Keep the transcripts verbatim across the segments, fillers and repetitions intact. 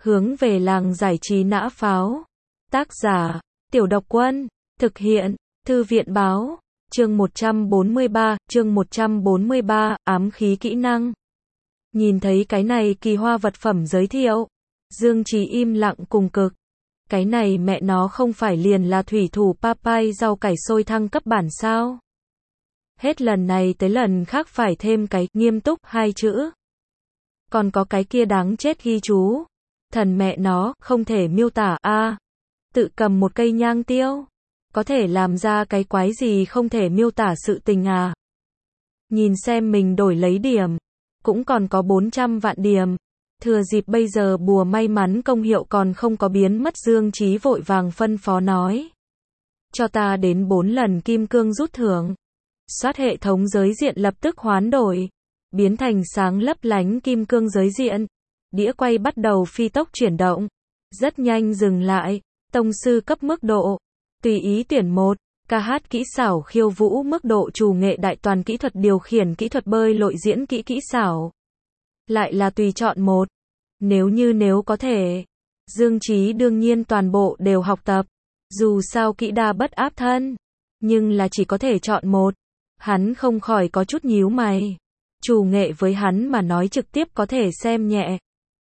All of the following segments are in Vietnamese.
Hướng về làng giải trí nã pháo. Tác giả, Tiểu Độc Quân. Thực hiện, Thư viện báo. Chương một trăm bốn mươi ba, chương một trăm bốn mươi ba, ám khí kỹ năng. Nhìn thấy cái này kỳ hoa vật phẩm giới thiệu, Dương Chí im lặng cùng cực. Cái này mẹ nó không phải liền là thủy thủ Papai rau cải sôi thăng cấp bản sao? Hết lần này tới lần khác phải thêm cái nghiêm túc hai chữ. Còn có cái kia đáng chết ghi chú. Thần mẹ nó, không thể miêu tả a. À, tự cầm một cây nhang tiêu, có thể làm ra cái quái gì không thể miêu tả sự tình à? Nhìn xem mình đổi lấy điểm, cũng còn có bốn trăm vạn điểm. Thừa dịp bây giờ bùa may mắn công hiệu còn không có biến mất, Dương Chí vội vàng phân phó nói. Cho ta đến bốn lần kim cương rút thưởng. Soát hệ thống giới diện lập tức hoán đổi, biến thành sáng lấp lánh kim cương giới diện. Đĩa quay bắt đầu phi tốc chuyển động, rất nhanh dừng lại. Tông sư cấp mức độ, tùy ý tuyển một. Ca hát kỹ xảo khiêu vũ mức độ trù nghệ đại toàn kỹ thuật điều khiển kỹ thuật bơi lội diễn kỹ kỹ xảo. Lại là tùy chọn một. Nếu như nếu có thể, Dương Chí đương nhiên toàn bộ đều học tập. Dù sao kỹ đa bất áp thân, nhưng là chỉ có thể chọn một. Hắn không khỏi có chút nhíu mày. Trù nghệ với hắn mà nói trực tiếp có thể xem nhẹ.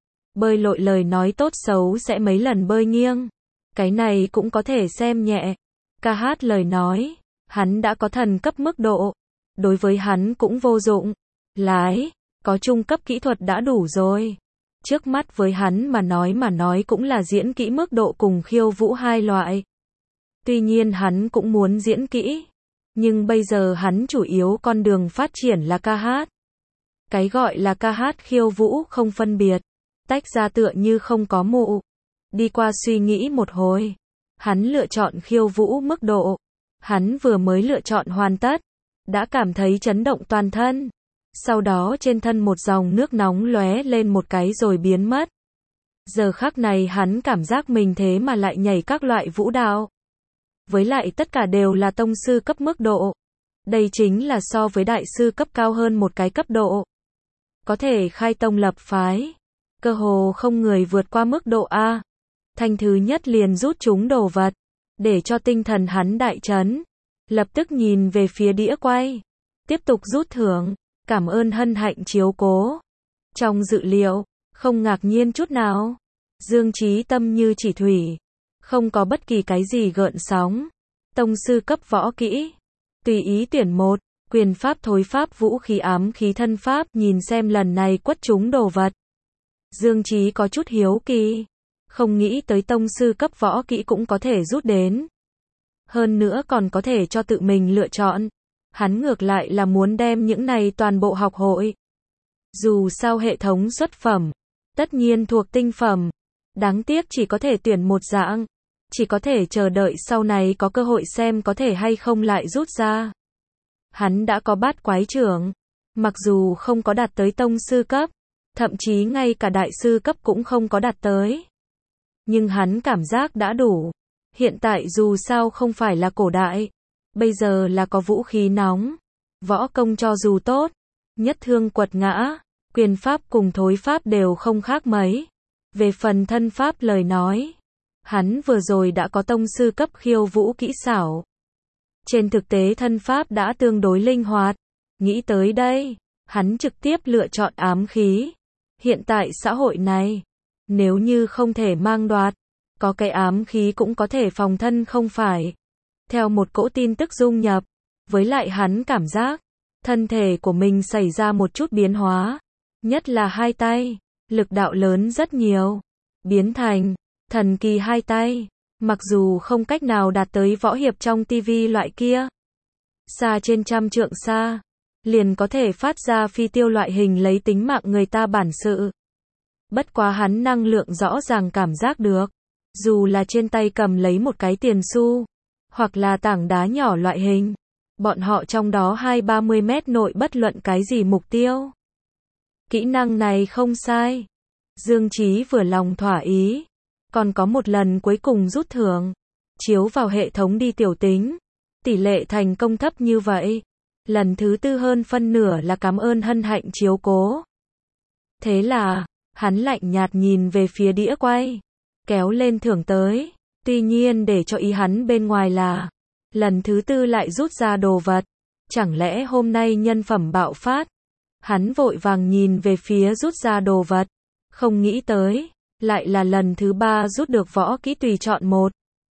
Bơi lội lời nói tốt xấu sẽ mấy lần bơi nghiêng. Cái này cũng có thể xem nhẹ. Ca hát lời nói, hắn đã có thần cấp mức độ. Đối với hắn cũng vô dụng. Lái, có trung cấp kỹ thuật đã đủ rồi. Trước mắt với hắn mà nói mà nói cũng là diễn kỹ mức độ cùng khiêu vũ hai loại. Tuy nhiên hắn cũng muốn diễn kỹ. Nhưng bây giờ hắn chủ yếu con đường phát triển là ca hát. Cái gọi là ca hát khiêu vũ không phân biệt. Tách ra tựa như không có mụ. Đi qua suy nghĩ một hồi, hắn lựa chọn khiêu vũ mức độ. Hắn vừa mới lựa chọn hoàn tất, đã cảm thấy chấn động toàn thân. Sau đó trên thân một dòng nước nóng lóe lên một cái rồi biến mất. Giờ khắc này hắn cảm giác mình thế mà lại nhảy các loại vũ đạo. Với lại tất cả đều là tông sư cấp mức độ. Đây chính là so với đại sư cấp cao hơn một cái cấp độ. Có thể khai tông lập phái. Cơ hồ không người vượt qua mức độ A. Thanh thứ nhất liền rút chúng đồ vật, để cho tinh thần hắn đại chấn. Lập tức nhìn về phía đĩa quay. Tiếp tục rút thưởng, cảm ơn hân hạnh chiếu cố. Trong dự liệu, không ngạc nhiên chút nào. Dương Chí tâm như chỉ thủy. Không có bất kỳ cái gì gợn sóng. Tông sư cấp võ kỹ. Tùy ý tuyển một. Quyền pháp thối pháp vũ khí ám khí thân pháp. Nhìn xem lần này quất chúng đồ vật. Dương Chí có chút hiếu kỳ. Không nghĩ tới tông sư cấp võ kỹ cũng có thể rút đến. Hơn nữa còn có thể cho tự mình lựa chọn. Hắn ngược lại là muốn đem những này toàn bộ học hội. Dù sao hệ thống xuất phẩm, tất nhiên thuộc tinh phẩm. Đáng tiếc chỉ có thể tuyển một dạng. Chỉ có thể chờ đợi sau này có cơ hội xem có thể hay không lại rút ra. Hắn đã có bát quái trưởng. Mặc dù không có đạt tới tông sư cấp, thậm chí ngay cả đại sư cấp cũng không có đạt tới. Nhưng hắn cảm giác đã đủ. Hiện tại dù sao không phải là cổ đại. Bây giờ là có vũ khí nóng. Võ công cho dù tốt. Nhất thương quật ngã. Quyền pháp cùng thối pháp đều không khác mấy. Về phần thân pháp lời nói. Hắn vừa rồi đã có tông sư cấp khiêu vũ kỹ xảo. Trên thực tế thân pháp đã tương đối linh hoạt. Nghĩ tới đây. Hắn trực tiếp lựa chọn ám khí. Hiện tại xã hội này. Nếu như không thể mang đoạt, có cái ám khí cũng có thể phòng thân không phải. Theo một cỗ tin tức dung nhập, với lại hắn cảm giác, thân thể của mình xảy ra một chút biến hóa. Nhất là hai tay, lực đạo lớn rất nhiều. Biến thành, thần kỳ hai tay. Mặc dù không cách nào đạt tới võ hiệp trong tivi loại kia. Xa trên trăm trượng xa, liền có thể phát ra phi tiêu loại hình lấy tính mạng người ta bản sự. Bất quá hắn năng lượng rõ ràng cảm giác được. Dù là trên tay cầm lấy một cái tiền xu, hoặc là tảng đá nhỏ loại hình. Bọn họ trong đó hai ba mươi mét nội bất luận cái gì mục tiêu. Kỹ năng này không sai. Dương Chí vừa lòng thỏa ý. Còn có một lần cuối cùng rút thưởng. Chiếu vào hệ thống đi tiểu tính. Tỷ lệ thành công thấp như vậy. Lần thứ tư hơn phân nửa là cảm ơn hân hạnh chiếu cố. Thế là, Hắn lạnh nhạt nhìn về phía đĩa quay, kéo lên thưởng tới. Tuy nhiên để cho ý hắn bên ngoài là, lần thứ tư lại rút ra đồ vật. Chẳng lẽ hôm nay nhân phẩm bạo phát? Hắn vội vàng nhìn về phía rút ra đồ vật. Không nghĩ tới, lại là lần thứ ba rút được võ kỹ tùy chọn một.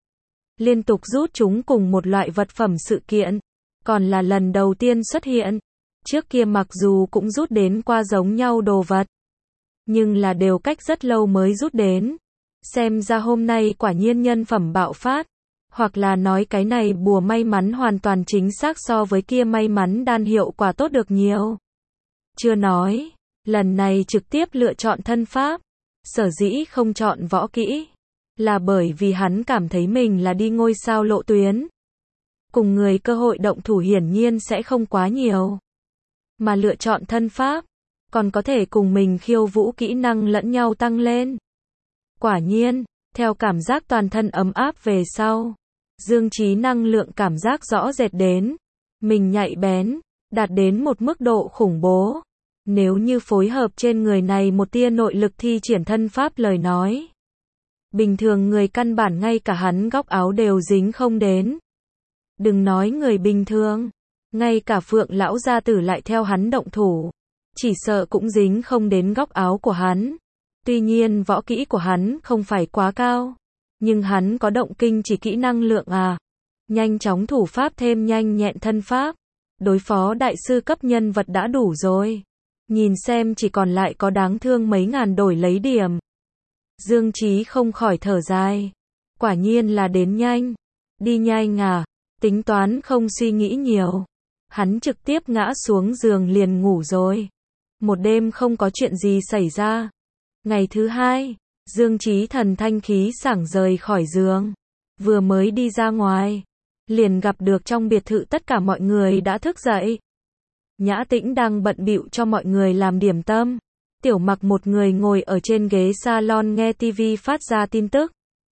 Liên tục rút chúng cùng một loại vật phẩm sự kiện. Còn là lần đầu tiên xuất hiện. Trước kia mặc dù cũng rút đến qua giống nhau đồ vật, nhưng là đều cách rất lâu mới rút đến. Xem ra hôm nay quả nhiên nhân phẩm bạo phát. Hoặc là nói cái này bùa may mắn hoàn toàn chính xác so với kia may mắn đan hiệu quả tốt được nhiều. Chưa nói, lần này trực tiếp lựa chọn thân pháp. Sở dĩ không chọn võ kỹ, là bởi vì hắn cảm thấy mình là đi ngôi sao lộ tuyến. Cùng người cơ hội động thủ hiển nhiên sẽ không quá nhiều. Mà lựa chọn thân pháp, còn có thể cùng mình khiêu vũ kỹ năng lẫn nhau tăng lên. Quả nhiên, theo cảm giác toàn thân ấm áp về sau, Dương Chí năng lượng cảm giác rõ rệt đến. Mình nhạy bén, đạt đến một mức độ khủng bố. Nếu như phối hợp trên người này một tia nội lực thi triển thân pháp lời nói, bình thường người căn bản ngay cả hắn góc áo đều dính không đến. Đừng nói người bình thường, ngay cả Phượng lão gia tử lại theo hắn động thủ, chỉ sợ cũng dính không đến góc áo của hắn. Tuy nhiên võ kỹ của hắn không phải quá cao, nhưng hắn có động kinh chỉ kỹ năng lượng à. Nhanh chóng thủ pháp thêm nhanh nhẹn thân pháp, đối phó đại sư cấp nhân vật đã đủ rồi. Nhìn xem chỉ còn lại có đáng thương mấy ngàn đổi lấy điểm. Dương Chí không khỏi thở dài. Quả nhiên là đến nhanh. Đi nhanh à. Tính toán không suy nghĩ nhiều. Hắn trực tiếp ngã xuống giường liền ngủ rồi. Một đêm không có chuyện gì xảy ra. Ngày thứ hai, Dương Chí thần thanh khí sảng rời khỏi giường. Vừa mới đi ra ngoài, liền gặp được trong biệt thự tất cả mọi người đã thức dậy. Nhã Tĩnh đang bận bịu cho mọi người làm điểm tâm. Tiểu Mặc một người ngồi ở trên ghế salon nghe tivi phát ra tin tức.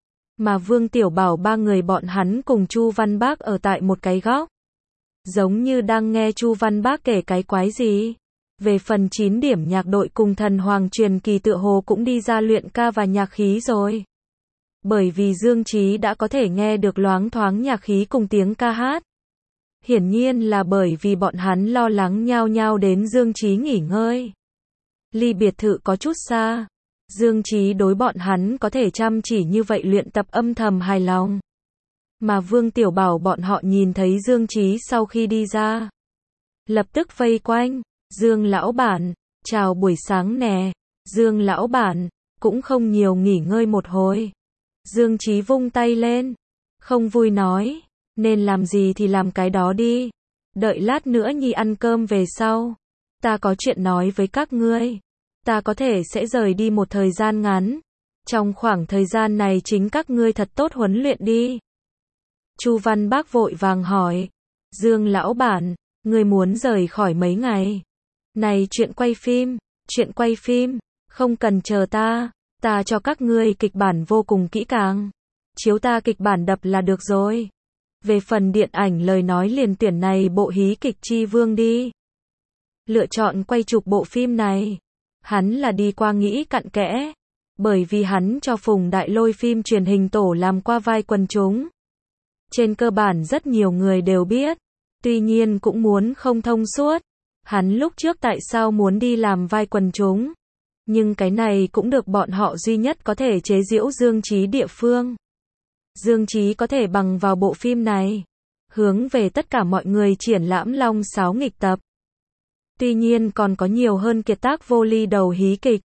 Mà Vương Tiểu Bảo ba người bọn hắn cùng Chu Văn Bác ở tại một cái góc. Giống như đang nghe Chu Văn Bác kể cái quái gì. Về phần chín điểm nhạc đội cùng Thần Hoàng truyền kỳ tựa hồ cũng đi ra luyện ca và nhạc khí rồi. Bởi vì Dương Chí đã có thể nghe được loáng thoáng nhạc khí cùng tiếng ca hát. Hiển nhiên là bởi vì bọn hắn lo lắng nhao nhao đến Dương Chí nghỉ ngơi. Ly biệt thự có chút xa. Dương Chí đối bọn hắn có thể chăm chỉ như vậy luyện tập âm thầm hài lòng. Mà Vương Tiểu Bảo bọn họ nhìn thấy Dương Chí sau khi đi ra, lập tức vây quanh. Dương lão bản, chào buổi sáng nè. Dương lão bản, cũng không nhiều nghỉ ngơi một hồi. Dương Chí vung tay lên, không vui nói, nên làm gì thì làm cái đó đi. Đợi lát nữa nhi ăn cơm về sau, ta có chuyện nói với các ngươi. Ta có thể sẽ rời đi một thời gian ngắn. Trong khoảng thời gian này chính các ngươi thật tốt huấn luyện đi. Chu Văn Bác vội vàng hỏi, Dương lão bản, ngươi muốn rời khỏi mấy ngày? Này chuyện quay phim, chuyện quay phim, không cần chờ ta, ta cho các ngươi kịch bản vô cùng kỹ càng. Chiếu ta kịch bản đập là được rồi. Về phần điện ảnh lời nói liền tuyển này bộ hí kịch Chi Vương đi. Lựa chọn quay chụp bộ phim này, hắn là đi qua nghĩ cặn kẽ. Bởi vì hắn cho Phùng Đại Lôi phim truyền hình tổ làm qua vai quần chúng. Trên cơ bản rất nhiều người đều biết. Tuy nhiên cũng muốn không thông suốt. Hắn lúc trước tại sao muốn đi làm vai quần chúng. Nhưng cái này cũng được bọn họ duy nhất có thể chế giễu Dương Chí địa phương. Dương Chí có thể bằng vào bộ phim này, hướng về tất cả mọi người triển lãm Long Sáo nghịch tập. Tuy nhiên còn có nhiều hơn kiệt tác vô ly đầu hí kịch.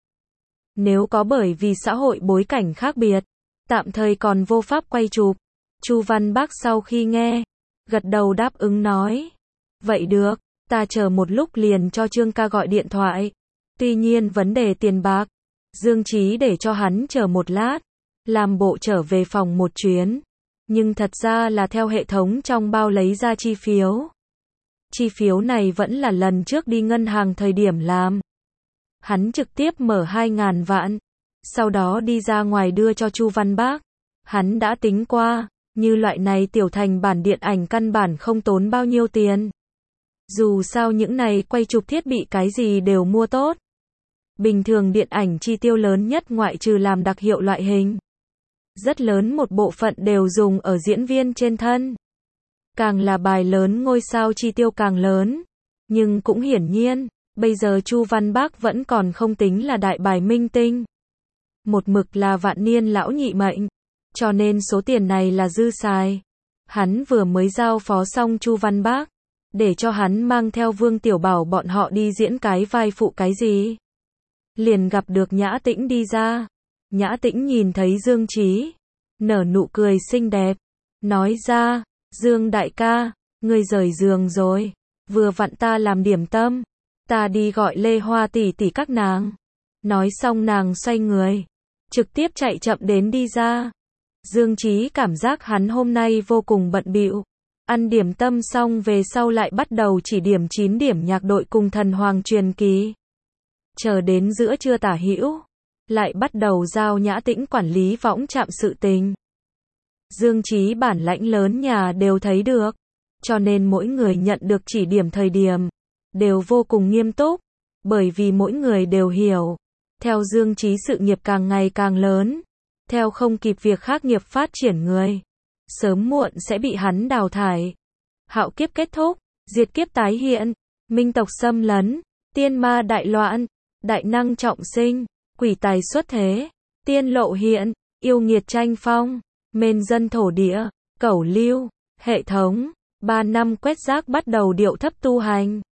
Nếu có bởi vì xã hội bối cảnh khác biệt, tạm thời còn vô pháp quay chụp. Chu Văn Bác sau khi nghe, gật đầu đáp ứng nói. Vậy được, ta chờ một lúc liền cho Trương ca gọi điện thoại. Tuy nhiên vấn đề tiền bạc, Dương Chí để cho hắn chờ một lát, làm bộ trở về phòng một chuyến. Nhưng thật ra là theo hệ thống trong bao lấy ra chi phiếu. Chi phiếu này vẫn là lần trước đi ngân hàng thời điểm làm. Hắn trực tiếp mở hai ngàn vạn, sau đó đi ra ngoài đưa cho Chu Văn Bác. Hắn đã tính qua, như loại này tiểu thành bản điện ảnh căn bản không tốn bao nhiêu tiền. Dù sao những này quay chụp thiết bị cái gì đều mua tốt. Bình thường điện ảnh chi tiêu lớn nhất ngoại trừ làm đặc hiệu loại hình, rất lớn một bộ phận đều dùng ở diễn viên trên thân. Càng là bài lớn ngôi sao chi tiêu càng lớn. Nhưng cũng hiển nhiên, bây giờ Chu Văn Bác vẫn còn không tính là đại bài minh tinh. Một mực là vạn niên lão nhị mệnh. Cho nên số tiền này là dư xài. Hắn vừa mới giao phó xong Chu Văn Bác, để cho hắn mang theo Vương Tiểu Bảo bọn họ đi diễn cái vai phụ cái gì. Liền gặp được Nhã Tĩnh đi ra. Nhã Tĩnh nhìn thấy Dương Chí, nở nụ cười xinh đẹp, nói ra, Dương đại ca, ngươi rời giường rồi, vừa vặn ta làm điểm tâm, ta đi gọi Lê Hoa tỷ tỷ các nàng. Nói xong nàng xoay người, trực tiếp chạy chậm đến đi ra. Dương Chí cảm giác hắn hôm nay vô cùng bận bịu. Ăn điểm tâm xong về sau lại bắt đầu chỉ điểm chín điểm nhạc đội cùng Thần Hoàng truyền kỳ. Chờ đến giữa trưa tả hữu, lại bắt đầu giao Nhã Tĩnh quản lý võng trạm sự tình. Dương Chí bản lãnh lớn nhà đều thấy được, cho nên mỗi người nhận được chỉ điểm thời điểm, đều vô cùng nghiêm túc, bởi vì mỗi người đều hiểu, theo Dương Chí sự nghiệp càng ngày càng lớn, theo không kịp việc khác nghiệp phát triển người, sớm muộn sẽ bị hắn đào thải. Hạo kiếp kết thúc, diệt kiếp tái hiện, minh tộc xâm lấn, tiên ma đại loạn, đại năng trọng sinh, quỷ tài xuất thế, tiên lộ hiện, yêu nghiệt tranh phong, mên dân thổ địa, cẩu lưu, hệ thống, ba năm quét rác bắt đầu điệu thấp tu hành.